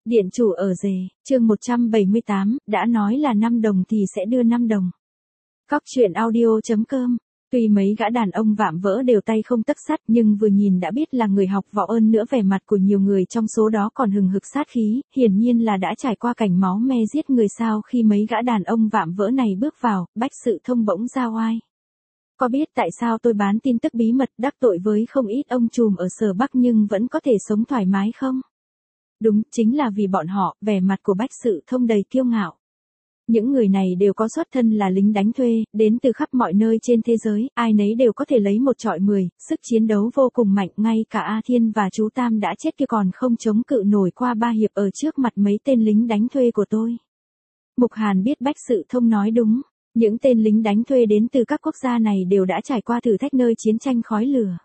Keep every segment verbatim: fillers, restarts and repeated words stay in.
Điện chủ ở rể, chương một trăm bảy mươi tám, đã nói là năm đồng thì sẽ đưa năm đồng. Cóc truyện audio.com. Tuy mấy gã đàn ông vạm vỡ đều tay không tấc sắt nhưng vừa nhìn đã biết là người học võ, ơn nữa vẻ mặt của nhiều người trong số đó còn hừng hực sát khí, hiển nhiên là đã trải qua cảnh máu me giết người. Sao khi mấy gã đàn ông vạm vỡ này bước vào, Bách Sự Thông bỗng ra oai. Có biết tại sao tôi bán tin tức bí mật đắc tội với không ít ông trùm ở Sở Bắc nhưng vẫn có thể sống thoải mái không? Đúng, chính là vì bọn họ. Vẻ mặt của Bách Sự Thông đầy kiêu ngạo. Những người này đều có xuất thân là lính đánh thuê, đến từ khắp mọi nơi trên thế giới, ai nấy đều có thể lấy một trọi mười, sức chiến đấu vô cùng mạnh, ngay cả A Thiên và chú Tam đã chết kia còn không chống cự nổi qua ba hiệp ở trước mặt mấy tên lính đánh thuê của tôi. Mục Hàn biết Bách Sự Thông nói đúng, những tên lính đánh thuê đến từ các quốc gia này đều đã trải qua thử thách nơi chiến tranh khói lửa,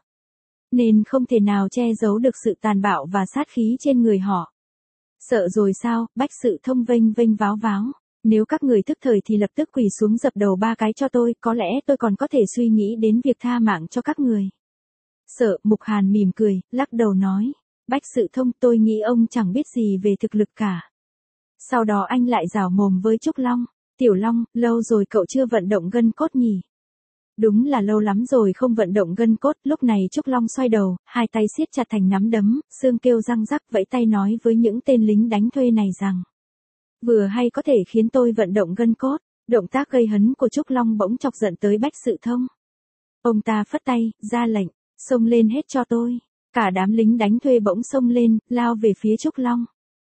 nên không thể nào che giấu được sự tàn bạo và sát khí trên người họ. Sợ rồi sao? Bách Sự Thông vênh vênh váo váo. Nếu các người thức thời thì lập tức quỳ xuống dập đầu ba cái cho tôi, có lẽ tôi còn có thể suy nghĩ đến việc tha mạng cho các người. Sợ, Mục Hàn mỉm cười, lắc đầu nói. Bách Sự Thông, tôi nghĩ ông chẳng biết gì về thực lực cả. Sau đó anh lại giảo mồm với Trúc Long. Tiểu Long, lâu rồi cậu chưa vận động gân cốt nhỉ? Đúng là lâu lắm rồi không vận động gân cốt. Lúc này Trúc Long xoay đầu, hai tay siết chặt thành nắm đấm, xương kêu răng rắc, vẫy tay nói với những tên lính đánh thuê này rằng. Vừa hay có thể khiến tôi vận động gân cốt. Động tác gây hấn của Trúc Long bỗng chọc giận tới Bách Sự Thông. Ông ta phất tay, ra lệnh, xông lên hết cho tôi. Cả đám lính đánh thuê bỗng xông lên, lao về phía Trúc Long.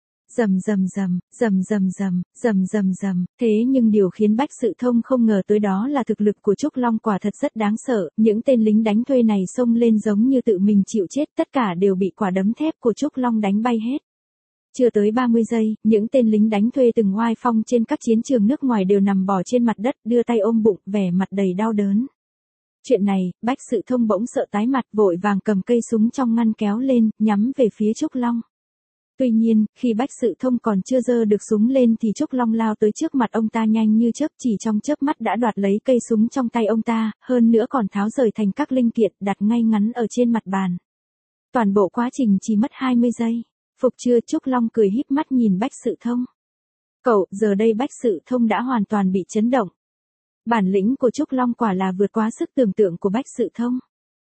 Rầm rầm rầm, rầm rầm rầm, rầm rầm rầm. Thế nhưng điều khiến Bách Sự Thông không ngờ tới đó là thực lực của Trúc Long quả thật rất đáng sợ. Những tên lính đánh thuê này xông lên giống như tự mình chịu chết, tất cả đều bị quả đấm thép của Trúc Long đánh bay hết. Chưa tới ba mươi giây, những tên lính đánh thuê từng oai phong trên các chiến trường nước ngoài đều nằm bò trên mặt đất, đưa tay ôm bụng, vẻ mặt đầy đau đớn. Chuyện này, Bách Sự Thông bỗng sợ tái mặt, vội vàng cầm cây súng trong ngăn kéo lên, nhắm về phía Trúc Long. Tuy nhiên, khi Bách Sự Thông còn chưa giơ được súng lên thì Trúc Long lao tới trước mặt ông ta nhanh như chớp, chỉ trong chớp mắt đã đoạt lấy cây súng trong tay ông ta, hơn nữa còn tháo rời thành các linh kiện, đặt ngay ngắn ở trên mặt bàn. Toàn bộ quá trình chỉ mất hai mươi giây. Phục chưa? Trúc Long cười híp mắt nhìn Bách Sự Thông. Cậu, giờ đây Bách Sự Thông đã hoàn toàn bị chấn động. Bản lĩnh của Trúc Long quả là vượt quá sức tưởng tượng của Bách Sự Thông.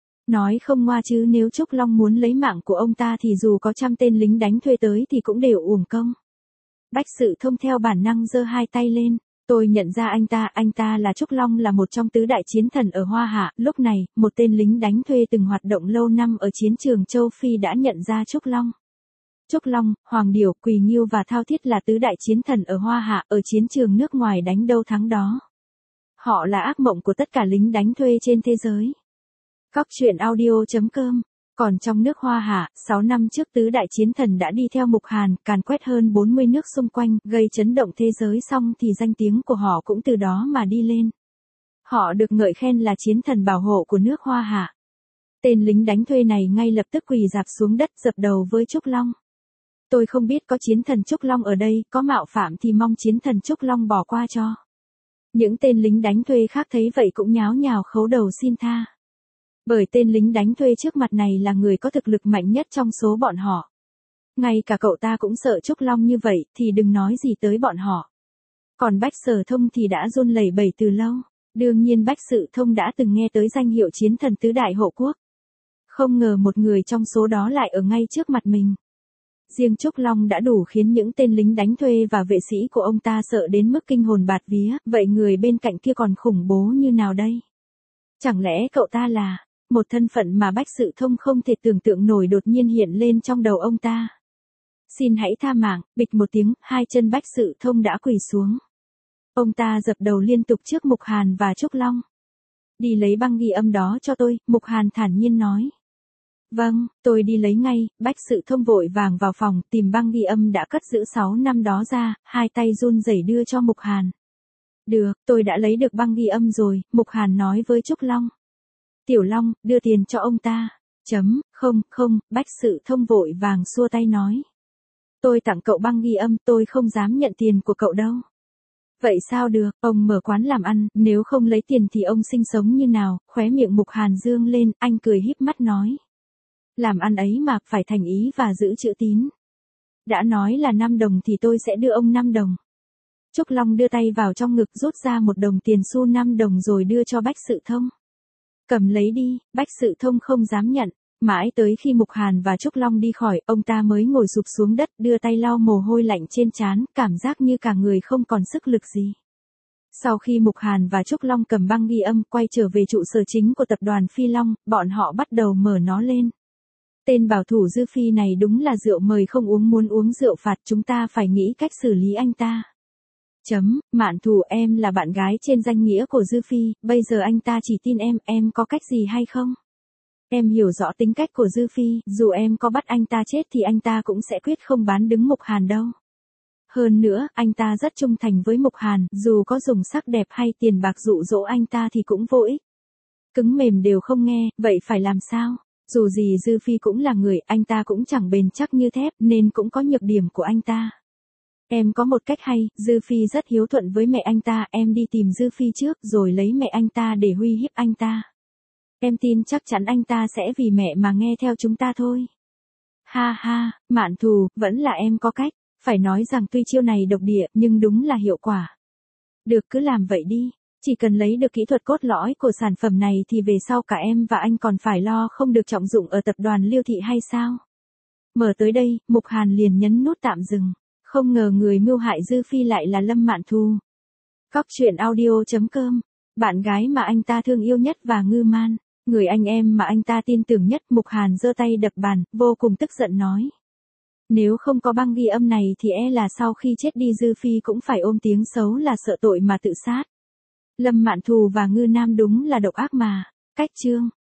Nói không ngoa chứ nếu Trúc Long muốn lấy mạng của ông ta thì dù có trăm tên lính đánh thuê tới thì cũng đều uổng công. Bách Sự Thông theo bản năng giơ hai tay lên. Tôi nhận ra anh ta, anh ta là Trúc Long, là một trong tứ đại chiến thần ở Hoa Hạ. Lúc này, một tên lính đánh thuê từng hoạt động lâu năm ở chiến trường châu Phi đã nhận ra Trúc Long. Trúc Long, Hoàng Điểu, Quỳ Nghiêu và Thao Thiết là tứ đại chiến thần ở Hoa Hạ, ở chiến trường nước ngoài đánh đâu thắng đó. Họ là ác mộng của tất cả lính đánh thuê trên thế giới. Cóc truyện audio.com. Còn trong nước Hoa Hạ, sáu năm trước tứ đại chiến thần đã đi theo Mục Hàn, càn quét hơn bốn mươi nước xung quanh, gây chấn động thế giới, xong thì danh tiếng của họ cũng từ đó mà đi lên. Họ được ngợi khen là chiến thần bảo hộ của nước Hoa Hạ. Tên lính đánh thuê này ngay lập tức quỳ rạp xuống đất dập đầu với Trúc Long. Tôi không biết có chiến thần Trúc Long ở đây, có mạo phạm thì mong chiến thần Trúc Long bỏ qua cho. Những tên lính đánh thuê khác thấy vậy cũng nháo nhào khấu đầu xin tha. Bởi tên lính đánh thuê trước mặt này là người có thực lực mạnh nhất trong số bọn họ. Ngay cả cậu ta cũng sợ Trúc Long như vậy thì đừng nói gì tới bọn họ. Còn Bách Sở Thông thì đã run lẩy bẩy từ lâu. Đương nhiên Bách Sự Thông đã từng nghe tới danh hiệu chiến thần tứ đại hộ quốc. Không ngờ một người trong số đó lại ở ngay trước mặt mình. Riêng Trúc Long đã đủ khiến những tên lính đánh thuê và vệ sĩ của ông ta sợ đến mức kinh hồn bạt vía, vậy người bên cạnh kia còn khủng bố như nào đây? Chẳng lẽ cậu ta là một thân phận mà Bách Sự Thông không thể tưởng tượng nổi đột nhiên hiện lên trong đầu ông ta? Xin hãy tha mạng. Bịch một tiếng, hai chân Bách Sự Thông đã quỳ xuống. Ông ta dập đầu liên tục trước Mục Hàn và Trúc Long. Đi lấy băng ghi âm đó cho tôi, Mục Hàn thản nhiên nói. Vâng, tôi đi lấy ngay. Bách Sự Thông vội vàng vào phòng, tìm băng ghi âm đã cất giữ sáu năm đó ra, hai tay run rẩy đưa cho Mục Hàn. Được, tôi đã lấy được băng ghi âm rồi, Mục Hàn nói với Trúc Long. Tiểu Long, đưa tiền cho ông ta. Chấm, không, không, Bách Sự Thông vội vàng xua tay nói. Tôi tặng cậu băng ghi âm, tôi không dám nhận tiền của cậu đâu. Vậy sao được, ông mở quán làm ăn, nếu không lấy tiền thì ông sinh sống như nào? Khóe miệng Mục Hàn dương lên, anh cười híp mắt nói. Làm ăn ấy mà, phải thành ý và giữ chữ tín. Đã nói là năm đồng thì tôi sẽ đưa ông năm đồng. Trúc Long đưa tay vào trong ngực rút ra một đồng tiền xu năm đồng rồi đưa cho Bách Sự Thông. Cầm lấy đi, Bách Sự Thông không dám nhận. Mãi tới khi Mục Hàn và Trúc Long đi khỏi, ông ta mới ngồi sụp xuống đất, đưa tay lau mồ hôi lạnh trên trán, cảm giác như cả người không còn sức lực gì. Sau khi Mục Hàn và Trúc Long cầm băng ghi âm quay trở về trụ sở chính của tập đoàn Phi Long, bọn họ bắt đầu mở nó lên. Tên bảo thủ Dư Phi này đúng là rượu mời không uống muốn uống rượu phạt, chúng ta phải nghĩ cách xử lý anh ta. Chấm, Mạn Thù, em là bạn gái trên danh nghĩa của Dư Phi, bây giờ anh ta chỉ tin em, em có cách gì hay không? Em hiểu rõ tính cách của Dư Phi, dù em có bắt anh ta chết thì anh ta cũng sẽ quyết không bán đứng Mục Hàn đâu. Hơn nữa, anh ta rất trung thành với Mục Hàn, dù có dùng sắc đẹp hay tiền bạc dụ dỗ anh ta thì cũng vô ích. Cứng mềm đều không nghe, vậy phải làm sao? Dù gì Dư Phi cũng là người, anh ta cũng chẳng bền chắc như thép, nên cũng có nhược điểm của anh ta. Em có một cách hay, Dư Phi rất hiếu thuận với mẹ anh ta, em đi tìm Dư Phi trước rồi lấy mẹ anh ta để uy hiếp anh ta. Em tin chắc chắn anh ta sẽ vì mẹ mà nghe theo chúng ta thôi. Ha ha, Mạn Thù, vẫn là em có cách, phải nói rằng tuy chiêu này độc địa nhưng đúng là hiệu quả. Được, cứ làm vậy đi, chỉ cần lấy được kỹ thuật cốt lõi của sản phẩm này thì về sau cả em và anh còn phải lo không được trọng dụng ở tập đoàn Liêu Thị hay sao? Mở tới đây, Mục Hàn liền nhấn nút tạm dừng, không ngờ người mưu hại Dư Phi lại là Lâm Mạn Thù. Cóc truyện audio chấm com, bạn gái mà anh ta thương yêu nhất và ngư man. Người anh em mà anh ta tin tưởng nhất. Mục Hàn giơ tay đập bàn, vô cùng tức giận nói. Nếu không có băng ghi âm này thì e là sau khi chết đi Dư Phi cũng phải ôm tiếng xấu là sợ tội mà tự sát. Lâm Mạn Thù và Ngư Nam đúng là độc ác mà. Cách chương